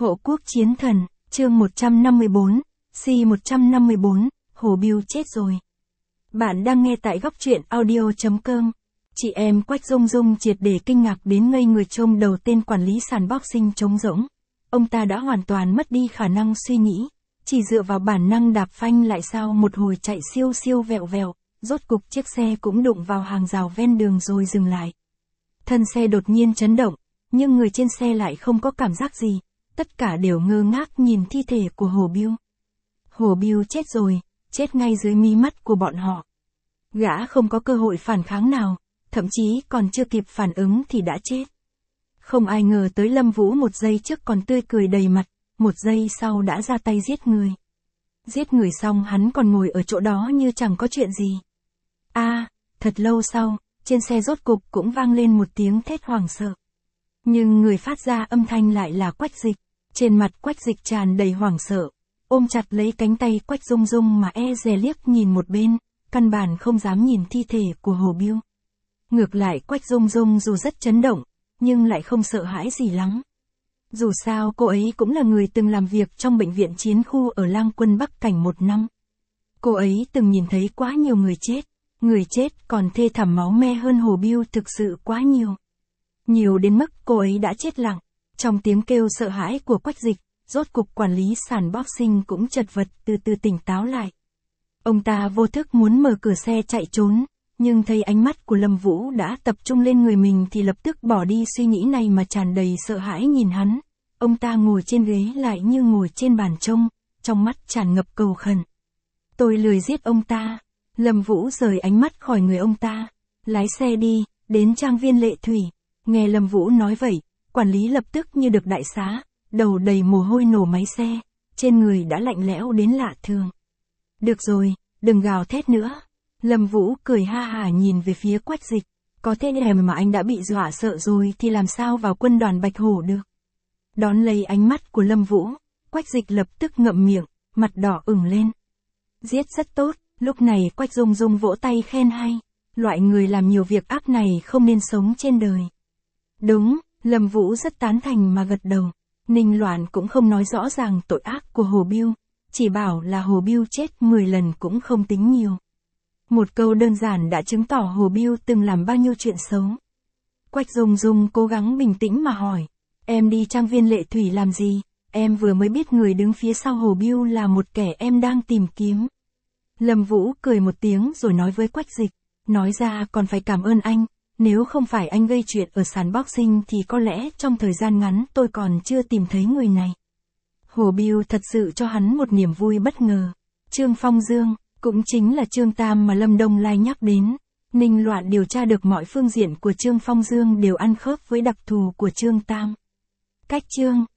Hộ quốc chiến thần, chương 154, C154, Hồ Bưu chết rồi. Bạn đang nghe tại góc truyện audio.com. Chị em Quách Dung Dung triệt để kinh ngạc đến ngây người trông đầu tên quản lý sàn boxing trống rỗng. Ông ta đã hoàn toàn mất đi khả năng suy nghĩ, chỉ dựa vào bản năng đạp phanh lại sau một hồi chạy siêu siêu vẹo vẹo, rốt cục chiếc xe cũng đụng vào hàng rào ven đường rồi dừng lại. Thân xe đột nhiên chấn động, nhưng người trên xe lại không có cảm giác gì, tất cả đều ngơ ngác nhìn thi thể của Hồ Bưu. Hồ Bưu chết rồi, chết ngay dưới mí mắt của bọn họ. Gã không có cơ hội phản kháng nào, thậm chí còn chưa kịp phản ứng thì đã chết. Không ai ngờ tới Lâm Vũ một giây trước còn tươi cười đầy mặt, một giây sau đã ra tay giết người. Giết người xong hắn còn ngồi ở chỗ đó như chẳng có chuyện gì. Thật lâu sau, trên xe rốt cục cũng vang lên một tiếng thét hoảng sợ. Nhưng người phát ra âm thanh lại là Quách Dịch. Trên mặt Quách Dịch tràn đầy hoảng sợ, ôm chặt lấy cánh tay Quách Dung Dung mà dè liếc nhìn một bên, căn bản không dám nhìn thi thể của Hồ Bưu. Ngược lại Quách Dung Dung dù rất chấn động, nhưng lại không sợ hãi gì lắm. Dù sao cô ấy cũng là người từng làm việc trong bệnh viện chiến khu ở Lang Quân Bắc Cảnh 1 năm. Cô ấy từng nhìn thấy quá nhiều người chết còn thê thảm máu me hơn Hồ Bưu thực sự quá nhiều. Nhiều đến mức cô ấy đã chết lặng. Trong tiếng kêu sợ hãi của Quách Dịch, rốt cục quản lý sàn boxing cũng chật vật từ từ tỉnh táo lại. Ông ta vô thức muốn mở cửa xe chạy trốn, nhưng thấy ánh mắt của Lâm Vũ đã tập trung lên người mình thì lập tức bỏ đi suy nghĩ này mà tràn đầy sợ hãi nhìn hắn. Ông ta ngồi trên ghế lại như ngồi trên bàn trông, trong mắt tràn ngập cầu khẩn. Tôi lười giết ông ta. Lâm Vũ rời ánh mắt khỏi người ông ta. Lái xe đi, đến trang viên Lệ Thủy. Nghe Lâm Vũ nói vậy, quản lý lập tức như được đại xá, đầu đầy mồ hôi nổ máy xe, trên người đã lạnh lẽo đến lạ thường. Được rồi, đừng gào thét nữa. Lâm Vũ cười ha hả nhìn về phía Quách Dịch, có thế em mà anh đã bị dọa sợ rồi thì làm sao vào quân đoàn Bạch Hổ được. Đón lấy ánh mắt của Lâm Vũ, Quách Dịch lập tức ngậm miệng, mặt đỏ ửng lên. Giết rất tốt, lúc này Quách Dung Dung vỗ tay khen hay, loại người làm nhiều việc ác này không nên sống trên đời. Đúng, Lâm Vũ rất tán thành mà gật đầu. Ninh Loan cũng không nói rõ ràng tội ác của Hồ Bưu, chỉ bảo là Hồ Bưu chết 10 lần cũng không tính nhiều. Một câu đơn giản đã chứng tỏ Hồ Bưu từng làm bao nhiêu chuyện xấu. Quách Dung Dung cố gắng bình tĩnh mà hỏi, em đi trang viên Lệ Thủy làm gì? Em vừa mới biết người đứng phía sau Hồ Bưu là một kẻ em đang tìm kiếm. Lâm Vũ cười một tiếng rồi nói với Quách Dịch, nói ra còn phải cảm ơn anh. Nếu không phải anh gây chuyện ở sàn boxing thì có lẽ trong thời gian ngắn tôi còn chưa tìm thấy người này. Hồ Bưu thật sự cho hắn một niềm vui bất ngờ. Trương Phong Dương, cũng chính là Trương Tam mà Lâm Đông Lai nhắc đến. Ninh Loan điều tra được mọi phương diện của Trương Phong Dương đều ăn khớp với đặc thù của Trương Tam. Cách Trương